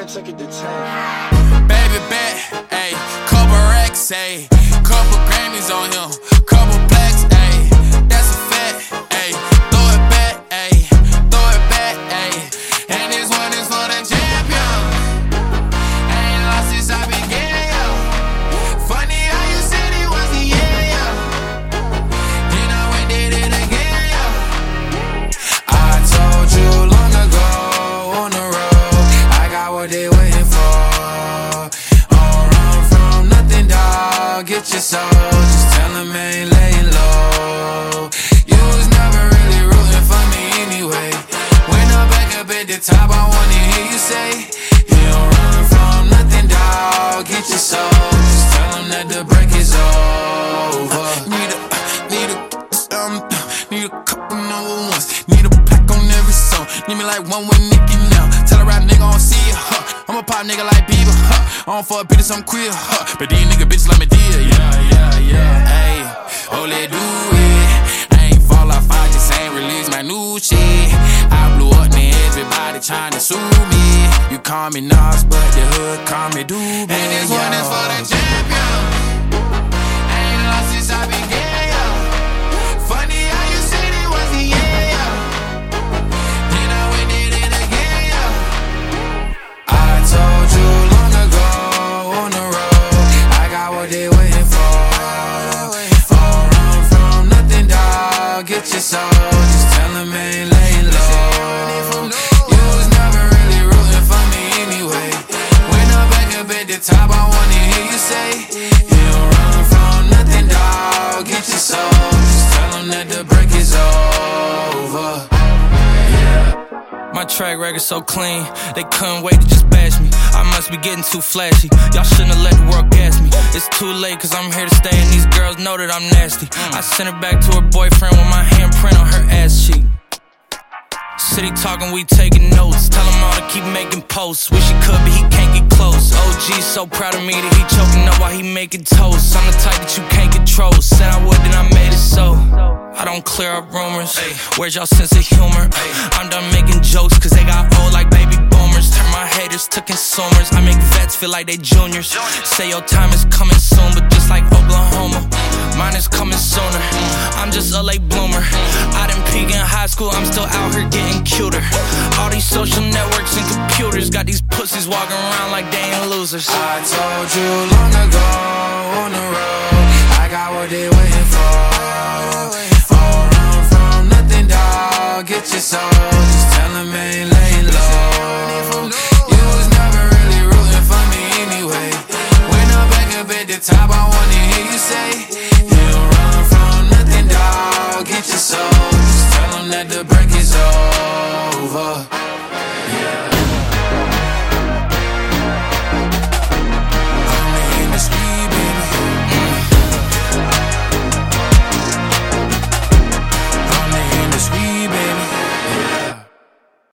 can't take it to 10. Baby bet, ayy, couple racks, ayy, couple Grammys on him, couple blacks, ayy, that's a fact, ayy, throw it back, ayy, throw it back, ayy, and this one is for the champion. Ain't lost since I began, yo. Funny how you said it was the yeah. Then I went did it again, yo. I told you long ago on the road, I got what they waiting for. Get your soul, just tell him I ain't laying low. You was never really rooting for me anyway. When I'm back up at the top, I wanna hear you say, you don't run from nothing, dawg. Get your soul, just tell him that the break is over. Need a couple number ones. Need a plaque on every song. Need me like one with Nicki now. Tell a rap nigga I don't see ya, huh. I'm a pop nigga like Bieber, huh. I don't fuck bitches, I'm queer, huh. But these nigga bitches let me deal, yeah. Ayy, oh, let do it. I ain't fall off, I just ain't release my new shit. I blew up, now everybody tryna sue me. You call me Nas, but the hood call me Doobie. And this one is for the champion. Ain't lost since I began, yo. Funny how you said it was the yeah. Then I went did it again, yo. I told you long ago on the road, I got what they waiting for. Don't run from nothing, dawg. Get your soul, just tell him I ain't laying low. You was never really rooting for me anyway. When I'm back up at the top, I wanna hear you say, you don't run from nothing, dawg. Get your soul, just tell him that the break is over. My track record so clean, they couldn't wait to just bash me. I must be getting too flashy, y'all shouldn't have let the world gas me. It's too late cause I'm here to stay and these girls know that I'm nasty. I sent her back to her boyfriend with my handprint on her ass cheek. City talking, we taking notes. Tell him all to keep making posts. Wish he could, but he can't get close. OG so proud of me that he choking up while he making toast. I'm the type that you can't control. Said I would, then I made it so. I don't clear up rumors. Where's y'all sense of humor? I'm done making jokes cause they got old like baby boomers. Turn my haters to consumers. I make vets feel like they juniors. Say your time is coming soon, but just like Oklahoma, mine is coming sooner. I'm just a late bloomer. I didn't peak in high school, I'm still out here getting cuter. All these social networks and computers got these pussies walking around like they ain't losers. I told you long ago on the road, I got what they waiting for. Don't run from nothing, dawg. Get your soul, just tell him I ain't laying low. You was never really rooting for me anyway. When I'm back up at the top, I wanna hear you say, you don't run from nothing, dawg. Get your soul, just tell him that the break is over. Yeah.